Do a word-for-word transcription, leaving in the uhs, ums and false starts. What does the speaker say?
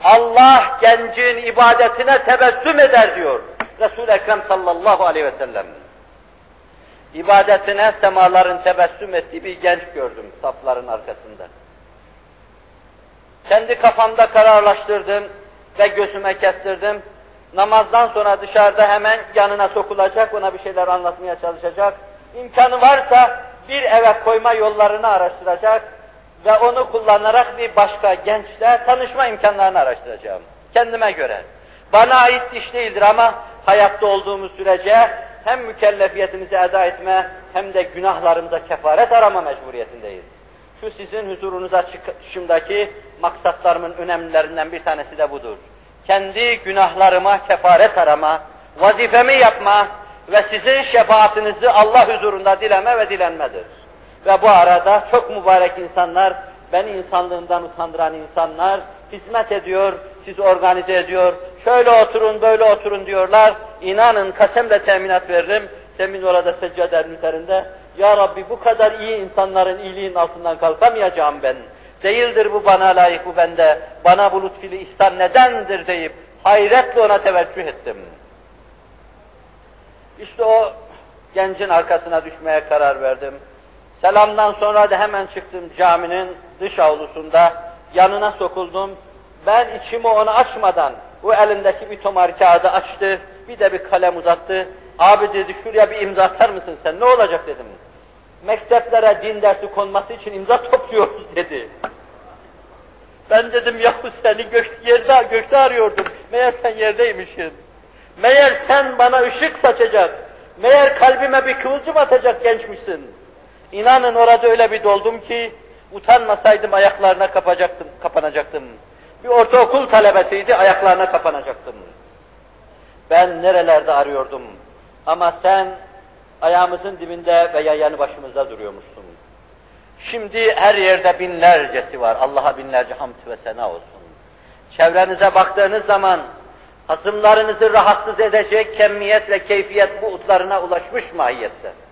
Allah gencin ibadetine tebessüm eder diyor Resul-i Ekrem sallallahu aleyhi ve sellem. İbadetine semaların tebessüm ettiği bir genç gördüm safların arkasında. Kendi kafamda kararlaştırdım ve gözüme kestirdim. Namazdan sonra dışarıda hemen yanına sokulacak, ona bir şeyler anlatmaya çalışacak. İmkanı varsa bir eve koyma yollarını araştıracak ve onu kullanarak bir başka gençle tanışma imkanlarını araştıracağım. Kendime göre. Bana ait iş değildir ama hayatta olduğumuz sürece hem mükellefiyetimizi eda etme hem de günahlarımıza kefaret arama mecburiyetindeyiz. Şu sizin huzurunuza çıkışımdaki maksatlarımın önemlilerinden bir tanesi de budur. Kendi günahlarıma kefaret arama, vazifemi yapma ve sizin şefaatinizi Allah huzurunda dileme ve dilenmedir. Ve bu arada çok mübarek insanlar, beni insanlığımdan utandıran insanlar hizmet ediyor, sizi organize ediyor, şöyle oturun, böyle oturun diyorlar. İnanın kasemle teminat veririm, semin orada seccadenin üzerinde, Ya Rabbi bu kadar iyi insanların iyiliğinin altından kalkamayacağım ben. Değildir bu bana layık, bu bende. Bana bu lütfili ihsan nedendir deyip hayretle ona teveccüh ettim. İşte o gencin arkasına düşmeye karar verdim. Selamdan sonra da hemen çıktım caminin dış avlusunda, yanına sokuldum. Ben içimi ona açmadan, o elindeki bir tomar kağıdı açtı, bir de bir kalem uzattı. Abi dedi, şuraya bir imza atar mısın sen, ne olacak dedim. Mekteplere din dersi konması için imza topluyoruz dedi. Ben dedim, yahu seni gök, yerde, gökte arıyordum, meğer sen yerdeymişsin. Meğer sen bana ışık saçacak, meğer kalbime bir kıvılcım atacak gençmişsin. İnanın orada öyle bir doldum ki, utanmasaydım ayaklarına kapacaktım, kapanacaktım. Bir ortaokul talebesiydi, ayaklarına kapanacaktım. Ben nerelerde arıyordum ama sen ayağımızın dibinde veya yanı başımızda duruyormuşsun. Şimdi her yerde binlercesi var, Allah'a binlerce hamd ve sena olsun. Çevrenize baktığınız zaman, hasımlarınızı rahatsız edecek kemiyet ve keyfiyet buğutlarına ulaşmış mahiyette.